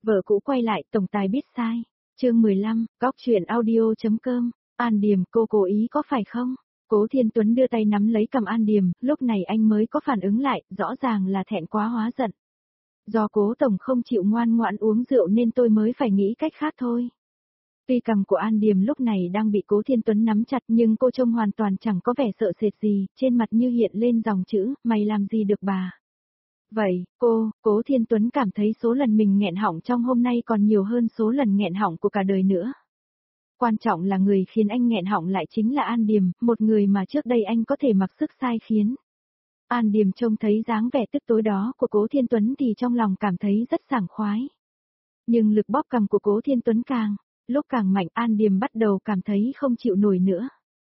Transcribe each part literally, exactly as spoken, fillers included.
Vợ cũ quay lại, tổng tài biết sai. Chương mười lăm, góc truyện audio.com, An Điềm, cô cố ý có phải không? Cố Thiên Tuấn đưa tay nắm lấy cầm An Điềm, lúc này anh mới có phản ứng lại, rõ ràng là thẹn quá hóa giận. Do Cố tổng không chịu ngoan ngoãn uống rượu nên tôi mới phải nghĩ cách khác thôi. Tuy cầm của An Điềm lúc này đang bị Cố Thiên Tuấn nắm chặt nhưng cô trông hoàn toàn chẳng có vẻ sợ sệt gì, trên mặt như hiện lên dòng chữ, mày làm gì được bà. Vậy, cô, Cố Thiên Tuấn cảm thấy số lần mình nghẹn họng trong hôm nay còn nhiều hơn số lần nghẹn họng của cả đời nữa. Quan trọng là người khiến anh nghẹn họng lại chính là An Điềm, một người mà trước đây anh có thể mặc sức sai khiến. An Điềm trông thấy dáng vẻ tức tối đó của Cố Thiên Tuấn thì trong lòng cảm thấy rất sảng khoái. Nhưng lực bóp cầm của Cố Thiên Tuấn càng, lúc càng mạnh, An Điềm bắt đầu cảm thấy không chịu nổi nữa.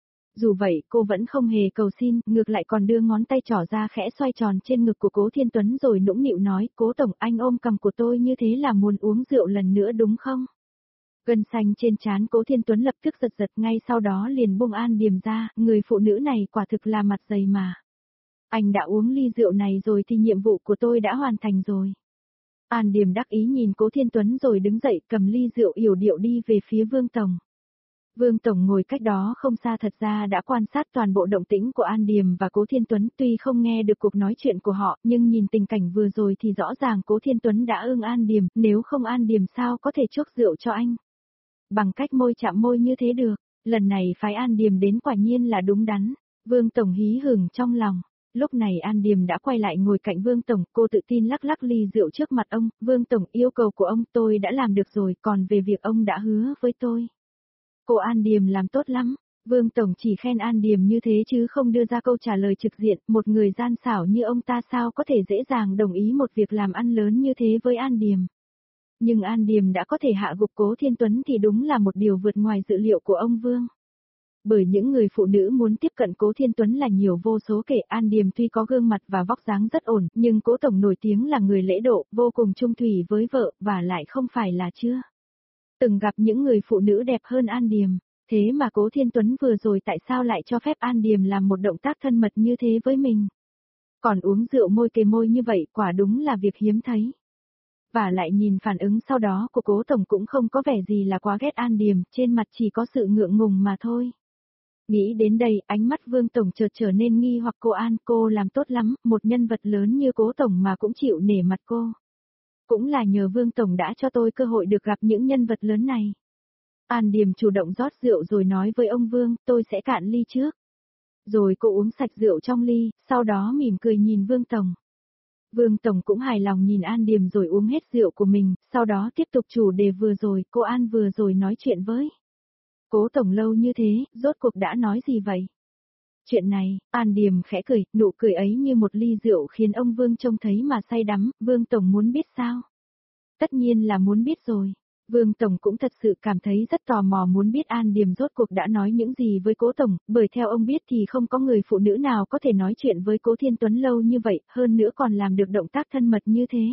Dù vậy cô vẫn không hề cầu xin, ngược lại còn đưa ngón tay trỏ ra khẽ xoay tròn trên ngực của Cố Thiên Tuấn rồi nũng nịu nói, Cố tổng, anh ôm cầm của tôi như thế là muốn uống rượu lần nữa đúng không? Gân xanh trên trán Cố Thiên Tuấn lập tức giật giật, ngay sau đó liền buông An Điềm ra, người phụ nữ này quả thực là mặt dày mà. Anh đã uống ly rượu này rồi thì nhiệm vụ của tôi đã hoàn thành rồi. An Điềm đắc ý nhìn Cố Thiên Tuấn rồi đứng dậy cầm ly rượu yểu điệu đi về phía Vương Tổng. Vương Tổng ngồi cách đó không xa thật ra đã quan sát toàn bộ động tĩnh của An Điềm và Cố Thiên Tuấn, tuy không nghe được cuộc nói chuyện của họ nhưng nhìn tình cảnh vừa rồi thì rõ ràng Cố Thiên Tuấn đã ưng An Điềm, nếu không An Điềm sao có thể chuốc rượu cho anh. Bằng cách môi chạm môi như thế được, lần này phái An Điềm đến quả nhiên là đúng đắn. Vương Tổng hí hửng trong lòng. Lúc này An Điềm đã quay lại ngồi cạnh Vương Tổng, cô tự tin lắc lắc ly rượu trước mặt ông, Vương Tổng, yêu cầu của ông tôi đã làm được rồi, còn về việc ông đã hứa với tôi. Cô An Điềm làm tốt lắm, Vương Tổng chỉ khen An Điềm như thế chứ không đưa ra câu trả lời trực diện, một người gian xảo như ông ta sao có thể dễ dàng đồng ý một việc làm ăn lớn như thế với An Điềm. Nhưng An Điềm đã có thể hạ gục Cố Thiên Tuấn thì đúng là một điều vượt ngoài dự liệu của ông Vương. Bởi những người phụ nữ muốn tiếp cận Cố Thiên Tuấn là nhiều vô số kể, An Điềm tuy có gương mặt và vóc dáng rất ổn, nhưng Cố Tổng nổi tiếng là người lễ độ, vô cùng trung thủy với vợ, và lại không phải là chưa từng gặp những người phụ nữ đẹp hơn An Điềm. Thế mà Cố Thiên Tuấn vừa rồi tại sao lại cho phép An Điềm làm một động tác thân mật như thế với mình? Còn uống rượu môi kề môi như vậy quả đúng là việc hiếm thấy. Và lại nhìn phản ứng sau đó của Cố Tổng cũng không có vẻ gì là quá ghét An Điềm, trên mặt chỉ có sự ngượng ngùng mà thôi. Nghĩ đến đây, ánh mắt Vương Tổng chợt trở nên nghi hoặc, cô An, cô làm tốt lắm, một nhân vật lớn như Cố Tổng mà cũng chịu nể mặt cô. Cũng là nhờ Vương Tổng đã cho tôi cơ hội được gặp những nhân vật lớn này. An Điềm chủ động rót rượu rồi nói với ông Vương, tôi sẽ cạn ly trước. Rồi cô uống sạch rượu trong ly, sau đó mỉm cười nhìn Vương Tổng. Vương Tổng cũng hài lòng nhìn An Điềm rồi uống hết rượu của mình, sau đó tiếp tục chủ đề vừa rồi, cô An vừa rồi nói chuyện với Cố Tổng lâu như thế, rốt cuộc đã nói gì vậy? Chuyện này, An Điềm khẽ cười, nụ cười ấy như một ly rượu khiến ông Vương trông thấy mà say đắm, Vương Tổng muốn biết sao? Tất nhiên là muốn biết rồi. Vương Tổng cũng thật sự cảm thấy rất tò mò muốn biết An Điềm rốt cuộc đã nói những gì với Cố Tổng, bởi theo ông biết thì không có người phụ nữ nào có thể nói chuyện với Cố Thiên Tuấn lâu như vậy, hơn nữa còn làm được động tác thân mật như thế.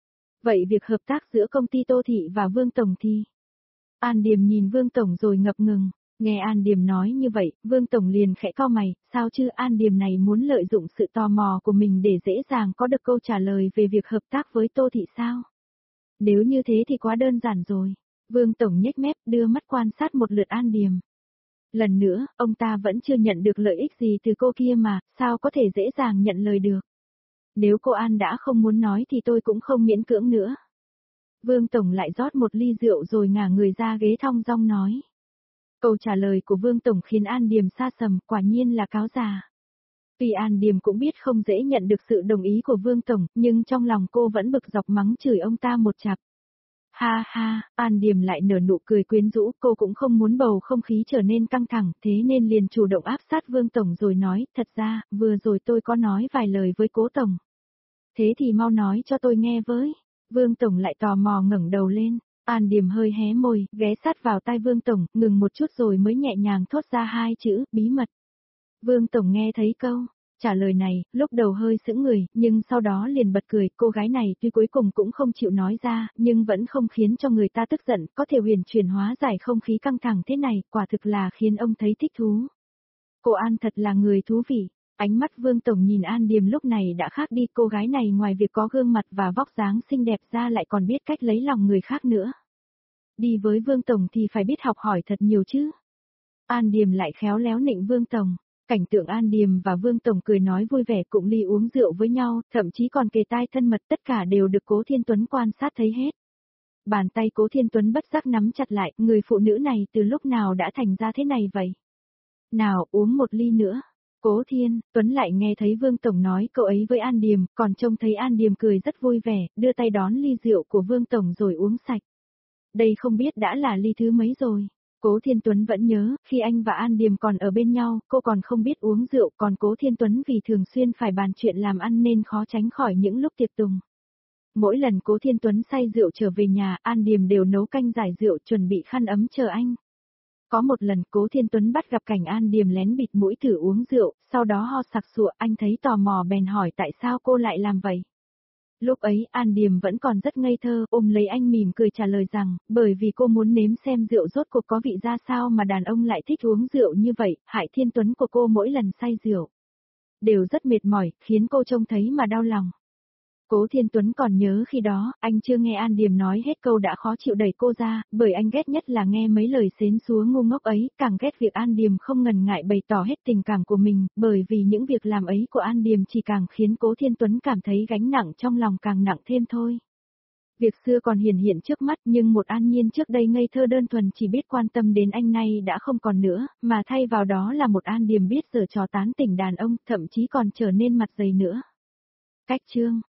Vậy việc hợp tác giữa công ty Tô Thị và Vương Tổng thì... An Điềm nhìn Vương Tổng rồi ngập ngừng, nghe An Điềm nói như vậy, Vương Tổng liền khẽ cau mày, sao chứ An Điềm này muốn lợi dụng sự tò mò của mình để dễ dàng có được câu trả lời về việc hợp tác với Tô Thị sao? Nếu như thế thì quá đơn giản rồi. Vương Tổng nhếch mép đưa mắt quan sát một lượt An Điềm. Lần nữa, ông ta vẫn chưa nhận được lợi ích gì từ cô kia mà, sao có thể dễ dàng nhận lời được. Nếu cô An đã không muốn nói thì tôi cũng không miễn cưỡng nữa. Vương Tổng lại rót một ly rượu rồi ngả người ra ghế thong dong nói. Câu trả lời của Vương Tổng khiến An Điềm sa sầm, quả nhiên là cáo già. Tuy An Điềm cũng biết không dễ nhận được sự đồng ý của Vương Tổng, nhưng trong lòng cô vẫn bực dọc mắng chửi ông ta một chặp. Ha ha, An Điềm lại nở nụ cười quyến rũ, cô cũng không muốn bầu không khí trở nên căng thẳng, thế nên liền chủ động áp sát Vương Tổng rồi nói, thật ra, vừa rồi tôi có nói vài lời với Cố Tổng. Thế thì mau nói cho tôi nghe với. Vương Tổng lại tò mò ngẩng đầu lên, An Điềm hơi hé môi, ghé sát vào tai Vương Tổng, ngừng một chút rồi mới nhẹ nhàng thốt ra hai chữ, bí mật. Vương Tổng nghe thấy câu trả lời này, lúc đầu hơi sững người, nhưng sau đó liền bật cười, cô gái này tuy cuối cùng cũng không chịu nói ra, nhưng vẫn không khiến cho người ta tức giận, có thể huyền chuyển hóa giải không khí căng thẳng thế này, quả thực là khiến ông thấy thích thú. Cô An thật là người thú vị. Ánh mắt Vương Tổng nhìn An Điềm lúc này đã khác đi, cô gái này ngoài việc có gương mặt và vóc dáng xinh đẹp ra lại còn biết cách lấy lòng người khác nữa. Đi với Vương Tổng thì phải biết học hỏi thật nhiều chứ. An Điềm lại khéo léo nịnh Vương Tổng. Cảnh tượng An Điềm và Vương Tổng cười nói vui vẻ cụng ly uống rượu với nhau, thậm chí còn kề tai thân mật, tất cả đều được Cố Thiên Tuấn quan sát thấy hết. Bàn tay Cố Thiên Tuấn bất giác nắm chặt lại, người phụ nữ này từ lúc nào đã thành ra thế này vậy? Nào, uống một ly nữa. Cố Thiên Tuấn lại nghe thấy Vương Tổng nói cậu ấy với An Điềm, còn trông thấy An Điềm cười rất vui vẻ, đưa tay đón ly rượu của Vương Tổng rồi uống sạch. Đây không biết đã là ly thứ mấy rồi. Cố Thiên Tuấn vẫn nhớ, khi anh và An Điềm còn ở bên nhau, cô còn không biết uống rượu, còn Cố Thiên Tuấn vì thường xuyên phải bàn chuyện làm ăn nên khó tránh khỏi những lúc tiệc tùng. Mỗi lần Cố Thiên Tuấn say rượu trở về nhà, An Điềm đều nấu canh giải rượu chuẩn bị khăn ấm chờ anh. Có một lần Cố Thiên Tuấn bắt gặp cảnh An Điềm lén bịt mũi thử uống rượu, sau đó ho sặc sụa, anh thấy tò mò bèn hỏi tại sao cô lại làm vậy. Lúc ấy An Điềm vẫn còn rất ngây thơ, ôm lấy anh mỉm cười trả lời rằng, bởi vì cô muốn nếm xem rượu rốt cuộc có vị ra sao mà đàn ông lại thích uống rượu như vậy, Hại Thiên Tuấn của cô mỗi lần say rượu đều rất mệt mỏi, khiến cô trông thấy mà đau lòng. Cố Thiên Tuấn còn nhớ khi đó, anh chưa nghe An Điềm nói hết câu đã khó chịu đẩy cô ra, bởi anh ghét nhất là nghe mấy lời xến xúa ngu ngốc ấy, càng ghét việc An Điềm không ngần ngại bày tỏ hết tình cảm của mình, bởi vì những việc làm ấy của An Điềm chỉ càng khiến Cố Thiên Tuấn cảm thấy gánh nặng trong lòng càng nặng thêm thôi. Việc xưa còn hiển hiện trước mắt nhưng một An Nhiên trước đây ngây thơ đơn thuần chỉ biết quan tâm đến anh nay đã không còn nữa, mà thay vào đó là một An Điềm biết giở trò tán tỉnh đàn ông, thậm chí còn trở nên mặt dày nữa. Cách chương